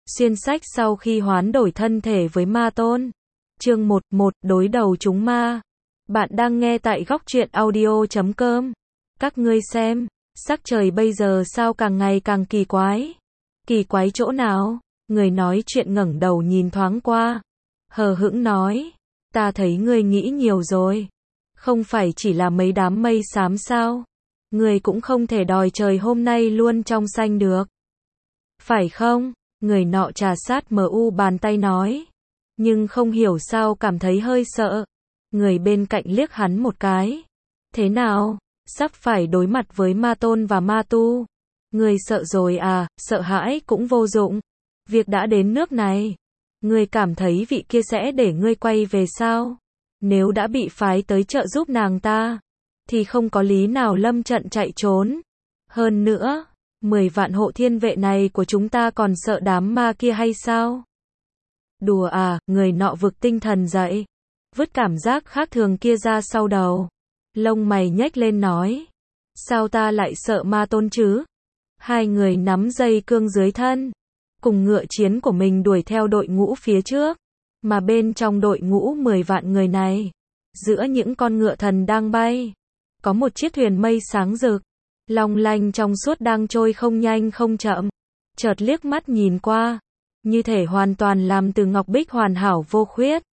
Xuyên sách sau khi hoán đổi thân thể với ma tôn. Chương 11, đối đầu chúng ma. Bạn đang nghe tại góc truyện audio.com. Các ngươi xem, sắc trời bây giờ sao càng ngày càng kỳ quái. Kỳ quái chỗ nào? Người nói chuyện ngẩng đầu nhìn thoáng qua. Hờ hững nói, ta thấy ngươi nghĩ nhiều rồi. Không phải chỉ là mấy đám mây xám sao? Ngươi cũng không thể đòi trời hôm nay luôn trong xanh được. Phải không? Người nọ trà sát bàn tay nói. Nhưng không hiểu sao cảm thấy hơi sợ. Người bên cạnh liếc hắn một cái. Thế nào? Sắp phải đối mặt với ma tôn và ma tu. Ngươi sợ rồi à? Sợ hãi cũng vô dụng. Việc đã đến nước này. Ngươi cảm thấy vị kia sẽ để ngươi quay về sao? Nếu đã bị phái tới trợ giúp nàng ta, thì không có lý nào lâm trận chạy trốn. Hơn nữa, 10 vạn hộ thiên vệ này của chúng ta còn sợ đám ma kia hay sao? Đùa à? Người nọ vực tinh thần dậy. Vứt cảm giác khác thường kia ra sau đầu. Lông mày nhếch lên nói. Sao ta lại sợ ma tôn chứ? Hai người nắm dây cương dưới thân. Cùng ngựa chiến của mình đuổi theo đội ngũ phía trước. Mà bên trong đội ngũ 10 vạn người này, giữa những con ngựa thần đang bay, có một chiếc thuyền mây sáng rực, long lanh trong suốt đang trôi không nhanh không chậm. Chợt liếc mắt nhìn qua, như thể hoàn toàn làm từ ngọc bích hoàn hảo vô khuyết.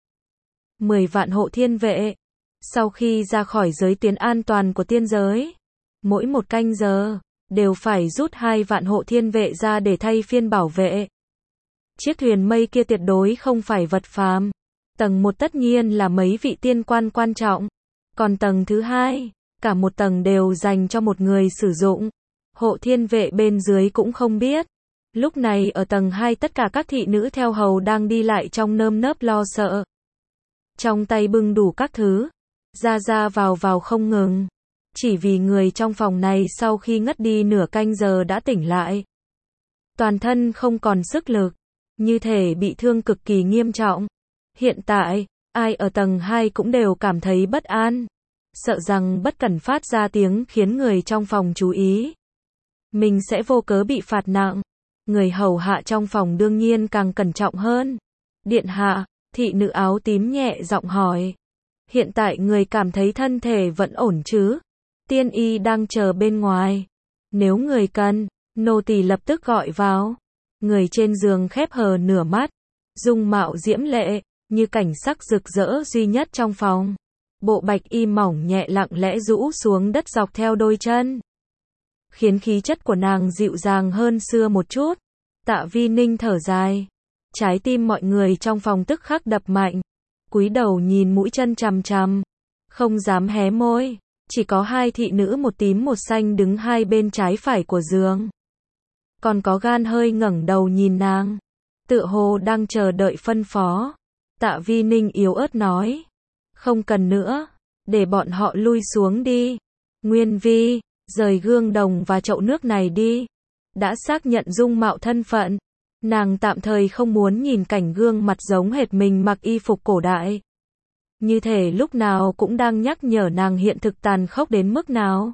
10 vạn hộ thiên vệ, sau khi ra khỏi giới tuyến an toàn của tiên giới, mỗi một canh giờ, đều phải rút 2 vạn hộ thiên vệ ra để thay phiên bảo vệ. Chiếc thuyền mây kia tuyệt đối không phải vật phàm. Tầng 1 tất nhiên là mấy vị tiên quan quan trọng. Còn tầng thứ 2, cả một tầng đều dành cho một người sử dụng. Hộ thiên vệ bên dưới cũng không biết. Lúc này ở tầng 2 tất cả các thị nữ theo hầu đang đi lại trong nơm nớp lo sợ. Trong tay bưng đủ các thứ. Ra vào không ngừng. Chỉ vì người trong phòng này sau khi ngất đi nửa canh giờ đã tỉnh lại. Toàn thân không còn sức lực. Như thể bị thương cực kỳ nghiêm trọng. Hiện tại, ai ở tầng 2 cũng đều cảm thấy bất an. Sợ rằng bất cẩn phát ra tiếng khiến người trong phòng chú ý. Mình sẽ vô cớ bị phạt nặng. Người hầu hạ trong phòng đương nhiên càng cẩn trọng hơn. Điện hạ, thị nữ áo tím nhẹ giọng hỏi. Hiện tại người cảm thấy thân thể vẫn ổn chứ? Tiên y đang chờ bên ngoài. Nếu người cần, nô tỳ lập tức gọi vào. Người trên giường khép hờ nửa mắt, dung mạo diễm lệ, như cảnh sắc rực rỡ duy nhất trong phòng. Bộ bạch y mỏng nhẹ lặng lẽ rũ xuống đất dọc theo đôi chân, khiến khí chất của nàng dịu dàng hơn xưa một chút. Tạ Vi Ninh thở dài, trái tim mọi người trong phòng tức khắc đập mạnh, cúi đầu nhìn mũi chân chằm chằm, không dám hé môi. Chỉ có hai thị nữ một tím một xanh đứng hai bên trái phải của giường. Còn có gan hơi ngẩng đầu nhìn nàng, tựa hồ đang chờ đợi phân phó. Tạ Vi Ninh yếu ớt nói, không cần nữa, để bọn họ lui xuống đi. Nguyên Vi, rời gương đồng và chậu nước này đi. Đã xác nhận dung mạo thân phận, nàng tạm thời không muốn nhìn cảnh gương mặt giống hệt mình mặc y phục cổ đại. Như thể lúc nào cũng đang nhắc nhở nàng hiện thực tàn khốc đến mức nào.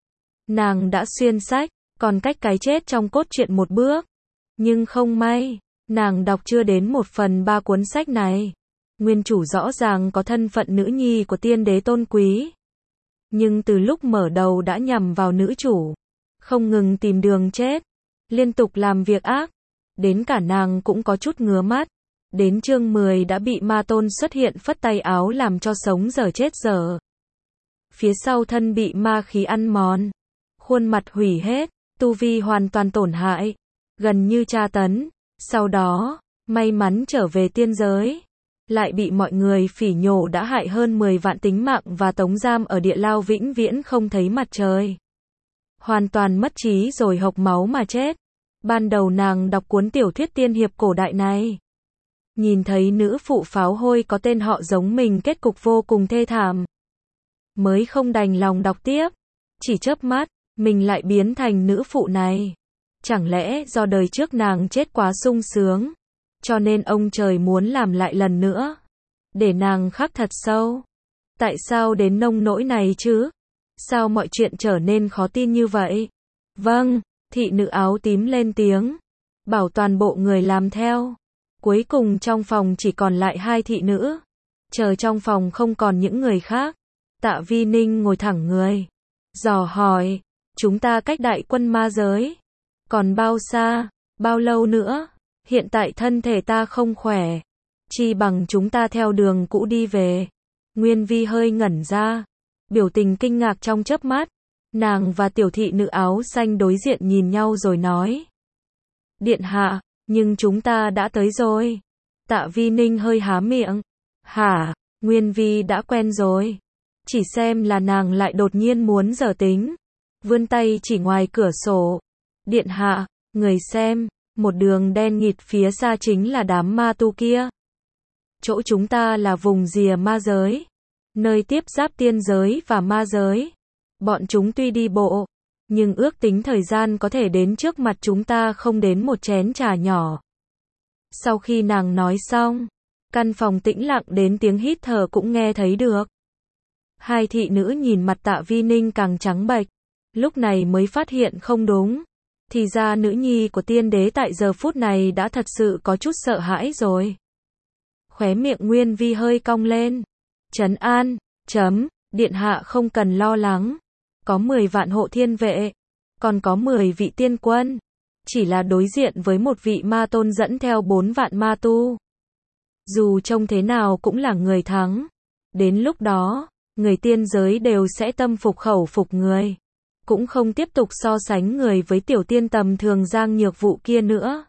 Nàng đã xuyên sách, còn cách cái chết trong cốt truyện một bước. Nhưng không may, nàng đọc chưa đến 1/3 cuốn sách này. Nguyên chủ rõ ràng có thân phận nữ nhi của tiên đế tôn quý. Nhưng từ lúc mở đầu đã nhằm vào nữ chủ. Không ngừng tìm đường chết. Liên tục làm việc ác. Đến cả nàng cũng có chút ngứa mắt. Đến chương 10 đã bị ma tôn xuất hiện phất tay áo làm cho sống dở chết dở. Phía sau thân bị ma khí ăn mòn. Khuôn mặt hủy hết. Tu vi hoàn toàn tổn hại, gần như tra tấn. Sau đó, may mắn trở về tiên giới, lại bị mọi người phỉ nhổ đã hại hơn 10 vạn tính mạng và tống giam ở địa lao vĩnh viễn không thấy mặt trời. Hoàn toàn mất trí rồi hộc máu mà chết. Ban đầu nàng đọc cuốn tiểu thuyết tiên hiệp cổ đại này, nhìn thấy nữ phụ pháo hôi có tên họ giống mình kết cục vô cùng thê thảm, mới không đành lòng đọc tiếp. Chỉ chớp mắt, mình lại biến thành nữ phụ này. Chẳng lẽ do đời trước nàng chết quá sung sướng, cho nên ông trời muốn làm lại lần nữa, để nàng khắc thật sâu? Tại sao đến nông nỗi này chứ? Sao mọi chuyện trở nên khó tin như vậy? Vâng, thị nữ áo tím lên tiếng. bảo toàn bộ người làm theo. Cuối cùng trong phòng chỉ còn lại 2 thị nữ. Chờ trong phòng không còn những người khác. Tạ Vi Ninh ngồi thẳng người. Dò hỏi, chúng ta cách đại quân ma giới. Còn bao xa, bao lâu nữa? Hiện tại thân thể ta không khỏe. Chi bằng chúng ta theo đường cũ đi về. Nguyên Vi hơi ngẩn ra. Biểu tình kinh ngạc trong chớp mắt. Nàng và tiểu thị nữ áo xanh đối diện nhìn nhau rồi nói. Điện hạ, nhưng chúng ta đã tới rồi. Tạ Vi Ninh hơi há miệng. Hả, Nguyên Vi đã quen rồi. Chỉ xem là nàng lại đột nhiên muốn giở tính. Vươn tay chỉ ngoài cửa sổ. Điện hạ, người xem, một đường đen nghịt phía xa chính là đám ma tu kia. Chỗ chúng ta là vùng rìa ma giới. Nơi tiếp giáp tiên giới và ma giới. Bọn chúng tuy đi bộ, nhưng ước tính thời gian có thể đến trước mặt chúng ta không đến một chén trà nhỏ. Sau khi nàng nói xong, căn phòng tĩnh lặng đến tiếng hít thở cũng nghe thấy được. 2 thị nữ nhìn mặt Tạ Vi Ninh càng trắng bệch, lúc này mới phát hiện không đúng. Thì ra nữ nhi của tiên đế tại giờ phút này đã thật sự có chút sợ hãi rồi. Khóe miệng Nguyên Vi hơi cong lên. Trấn an, điện hạ không cần lo lắng. Có 10 vạn hộ thiên vệ, còn có 10 vị tiên quân. Chỉ là đối diện với một vị ma tôn dẫn theo 4 vạn ma tu. Dù trông thế nào cũng là người thắng. Đến lúc đó, người tiên giới đều sẽ tâm phục khẩu phục người. Cũng không tiếp tục so sánh người với tiểu tiên tầm thường Giang Nhược Vụ kia nữa.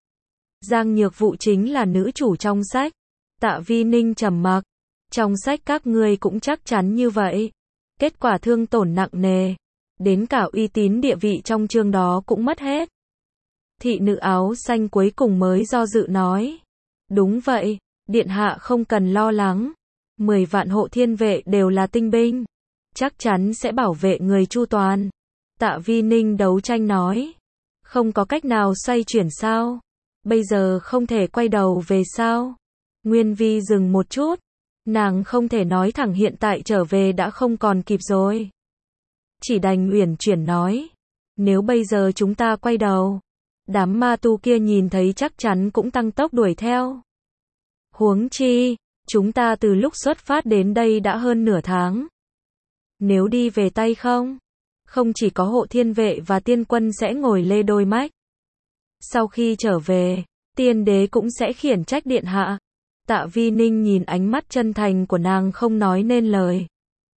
Giang Nhược Vụ chính là nữ chủ trong sách. Tạ Vi Ninh trầm mặc. Trong sách các ngươi cũng chắc chắn như vậy. Kết quả thương tổn nặng nề. Đến cả uy tín địa vị trong chương đó cũng mất hết. Thị nữ áo xanh cuối cùng mới do dự nói. Đúng vậy, điện hạ không cần lo lắng. 10 vạn hộ thiên vệ đều là tinh binh. Chắc chắn sẽ bảo vệ người chu toàn. Tạ Vi Ninh đấu tranh nói. Không có cách nào xoay chuyển sao? Bây giờ không thể quay đầu về sao? Nguyên Vi dừng một chút. Nàng không thể nói thẳng hiện tại trở về đã không còn kịp rồi. Chỉ đành uyển chuyển nói. Nếu bây giờ chúng ta quay đầu, đám ma tu kia nhìn thấy chắc chắn cũng tăng tốc đuổi theo. Huống chi, chúng ta từ lúc xuất phát đến đây đã hơn nửa tháng. Nếu đi về tay không chỉ có hộ thiên vệ và tiên quân sẽ ngồi lê đôi mách. Sau khi trở về, tiên đế cũng sẽ khiển trách điện hạ. Tạ Vi Ninh nhìn ánh mắt chân thành của nàng không nói nên lời.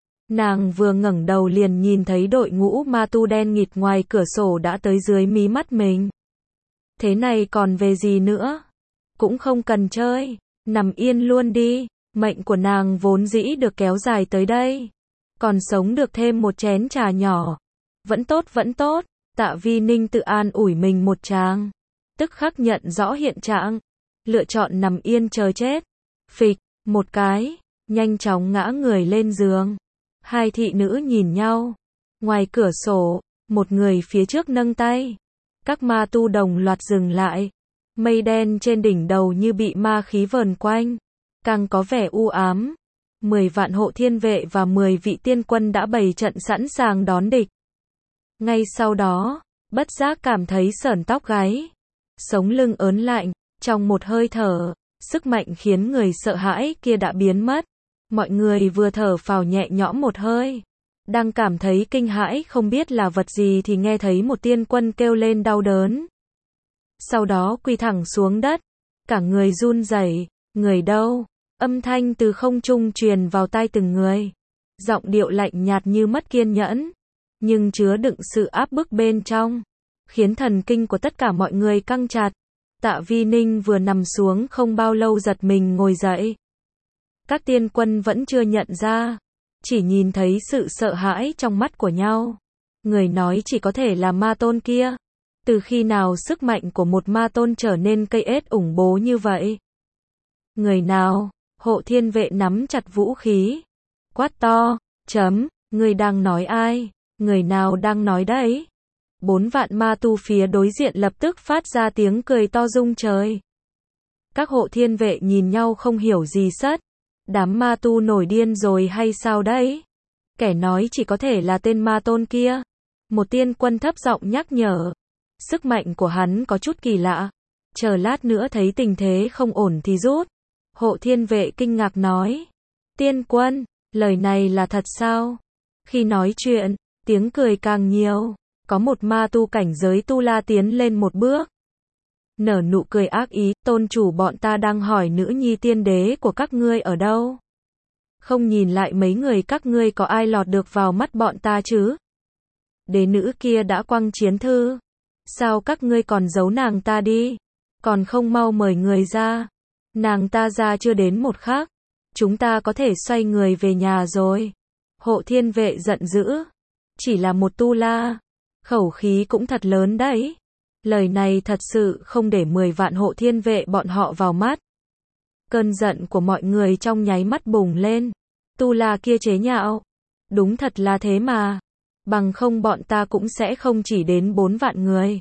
Nàng vừa ngẩng đầu liền nhìn thấy đội ngũ ma tu đen nghịt ngoài cửa sổ đã tới dưới mí mắt mình. Thế này còn về gì nữa? Cũng không cần chơi, nằm yên luôn đi, mệnh của nàng vốn dĩ được kéo dài tới đây. Còn sống được thêm một chén trà nhỏ. Vẫn tốt, Tạ Vi Ninh tự an ủi mình một tràng. Tức khắc nhận rõ hiện trạng. Lựa chọn nằm yên chờ chết. Phịch, một cái, nhanh chóng ngã người lên giường. 2 thị nữ nhìn nhau. Ngoài cửa sổ, một người phía trước nâng tay. Các ma tu đồng loạt dừng lại. Mây đen trên đỉnh đầu như bị ma khí vờn quanh. Càng có vẻ u ám. 10 vạn hộ thiên vệ và 10 vị tiên quân đã bày trận sẵn sàng đón địch. Ngay sau đó, bất giác cảm thấy sởn tóc gáy. Sống lưng ớn lạnh, trong một hơi thở, sức mạnh khiến người sợ hãi kia đã biến mất. Mọi người vừa thở phào nhẹ nhõm một hơi. Đang cảm thấy kinh hãi không biết là vật gì thì nghe thấy một tiên quân kêu lên đau đớn. Sau đó quỳ thẳng xuống đất. Cả người run rẩy, người đâu? Âm thanh từ không trung truyền vào tai từng người. Giọng điệu lạnh nhạt như mất kiên nhẫn. Nhưng chứa đựng sự áp bức bên trong. Khiến thần kinh của tất cả mọi người căng chặt. Tạ Vi Ninh vừa nằm xuống không bao lâu giật mình ngồi dậy. Các tiên quân vẫn chưa nhận ra. Chỉ nhìn thấy sự sợ hãi trong mắt của nhau. Người nói chỉ có thể là ma tôn kia. Từ khi nào sức mạnh của một ma tôn trở nên cây ết ủng bố như vậy? Người nào? Hộ thiên vệ nắm chặt vũ khí. Quát to, người đang nói ai? Người nào đang nói đấy? 4 vạn ma tu phía đối diện lập tức phát ra tiếng cười to rung trời. Các hộ thiên vệ nhìn nhau không hiểu gì sất. Đám ma tu nổi điên rồi hay sao đấy? Kẻ nói chỉ có thể là tên ma tôn kia. Một tiên quân thấp giọng nhắc nhở. Sức mạnh của hắn có chút kỳ lạ. Chờ lát nữa thấy tình thế không ổn thì rút. Hộ thiên vệ kinh ngạc nói. Tiên quân, lời này là thật sao? Khi nói chuyện, tiếng cười càng nhiều. Có một ma tu cảnh giới tu la tiến lên một bước. Nở nụ cười ác ý, tôn chủ bọn ta đang hỏi nữ nhi tiên đế của các ngươi ở đâu? Không nhìn lại mấy người các ngươi có ai lọt được vào mắt bọn ta chứ? Đế nữ kia đã quăng chiến thư. Sao các ngươi còn giấu nàng ta đi? Còn không mau mời người ra. Nàng ta ra chưa đến một khắc. Chúng ta có thể xoay người về nhà rồi. Hộ thiên vệ giận dữ. Chỉ là một tu la. Khẩu khí cũng thật lớn đấy. Lời này thật sự không để 10 vạn hộ thiên vệ bọn họ vào mắt. Cơn giận của mọi người trong nháy mắt bùng lên. Tu la kia chế nhạo. Đúng thật là thế mà. Bằng không bọn ta cũng sẽ không chỉ đến 4 vạn người.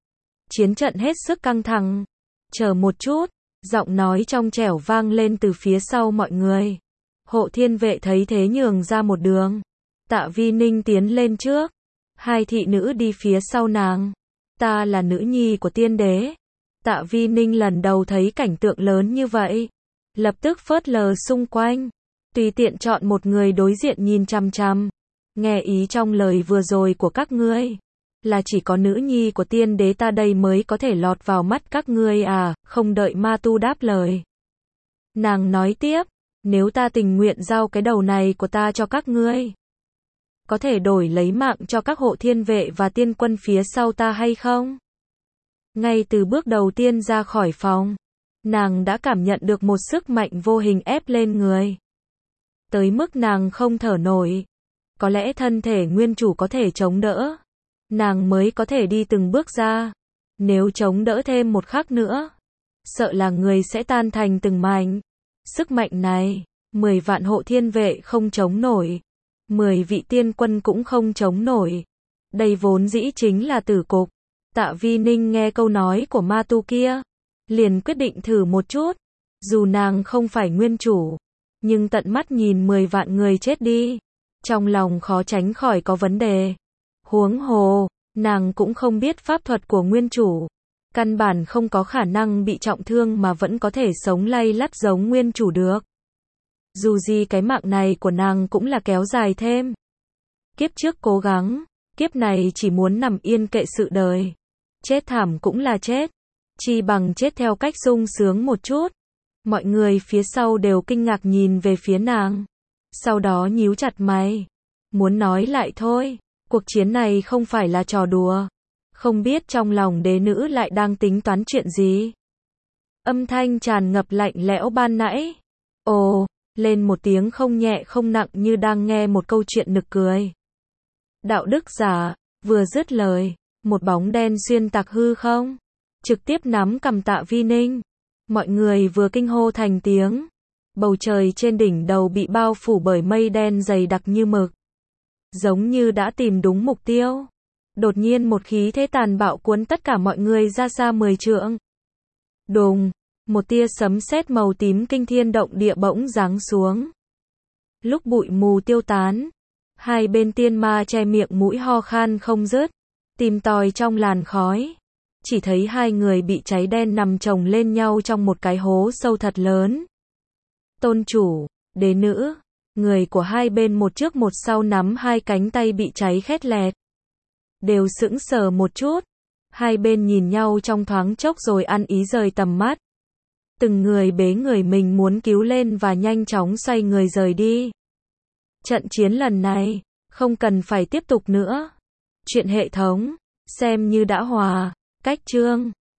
Chiến trận hết sức căng thẳng. Chờ một chút. Giọng nói trong trẻo vang lên từ phía sau mọi người. Hộ thiên vệ thấy thế nhường ra một đường. Tạ Vi Ninh tiến lên trước. Hai thị nữ đi phía sau nàng. Ta là nữ nhi của tiên đế. Tạ Vi Ninh lần đầu thấy cảnh tượng lớn như vậy. Lập tức phớt lờ xung quanh. Tùy tiện chọn một người đối diện nhìn chằm chằm. Nghe ý trong lời vừa rồi của các ngươi. Là chỉ có nữ nhi của tiên đế ta đây mới có thể lọt vào mắt các ngươi à, không đợi ma tu đáp lời. Nàng nói tiếp, nếu ta tình nguyện giao cái đầu này của ta cho các ngươi. Có thể đổi lấy mạng cho các hộ thiên vệ và tiên quân phía sau ta hay không? Ngay từ bước đầu tiên ra khỏi phòng, nàng đã cảm nhận được một sức mạnh vô hình ép lên người. Tới mức nàng không thở nổi. Có lẽ thân thể nguyên chủ có thể chống đỡ. Nàng mới có thể đi từng bước ra. Nếu chống đỡ thêm một khắc nữa, sợ là người sẽ tan thành từng mảnh. Sức mạnh này, 10 vạn hộ thiên vệ không chống nổi. 10 vị tiên quân cũng không chống nổi. Đây vốn dĩ chính là tử cục. Tạ Vi Ninh nghe câu nói của ma tu kia, liền quyết định thử một chút. Dù nàng không phải nguyên chủ, nhưng tận mắt nhìn 10 vạn người chết đi, trong lòng khó tránh khỏi có vấn đề. Huống hồ, nàng cũng không biết pháp thuật của nguyên chủ. Căn bản không có khả năng bị trọng thương mà vẫn có thể sống lay lắt giống nguyên chủ được. Dù gì cái mạng này của nàng cũng là kéo dài thêm. Kiếp trước cố gắng, kiếp này chỉ muốn nằm yên kệ sự đời. Chết thảm cũng là chết. Chi bằng chết theo cách sung sướng một chút. Mọi người phía sau đều kinh ngạc nhìn về phía nàng. Sau đó nhíu chặt mày. Muốn nói lại thôi. Cuộc chiến này không phải là trò đùa. Không biết trong lòng đế nữ lại đang tính toán chuyện gì. Âm thanh tràn ngập lạnh lẽo ban nãy. Ồ, lên một tiếng không nhẹ không nặng như đang nghe một câu chuyện nực cười. Đạo đức giả, vừa dứt lời, một bóng đen xuyên tạc hư không, trực tiếp nắm cầm Tạ Vi Ninh. Mọi người vừa kinh hô thành tiếng. Bầu trời trên đỉnh đầu bị bao phủ bởi mây đen dày đặc như mực. Giống như đã tìm đúng mục tiêu. Đột nhiên một khí thế tàn bạo cuốn tất cả mọi người ra xa 10 trượng. Đùng, một tia sấm sét màu tím kinh thiên động địa bỗng giáng xuống. Lúc bụi mù tiêu tán, hai bên tiên ma che miệng mũi ho khan không dứt, tìm tòi trong làn khói. Chỉ thấy hai người bị cháy đen nằm chồng lên nhau trong một cái hố sâu thật lớn. Tôn chủ, đế nữ, người của hai bên một trước một sau nắm hai cánh tay bị cháy khét lẹt. Đều sững sờ một chút. Hai bên nhìn nhau trong thoáng chốc rồi ăn ý rời tầm mắt. Từng người bế người mình muốn cứu lên và nhanh chóng xoay người rời đi. Trận chiến lần này, không cần phải tiếp tục nữa. Chuyện hệ thống, xem như đã hòa, cách chương.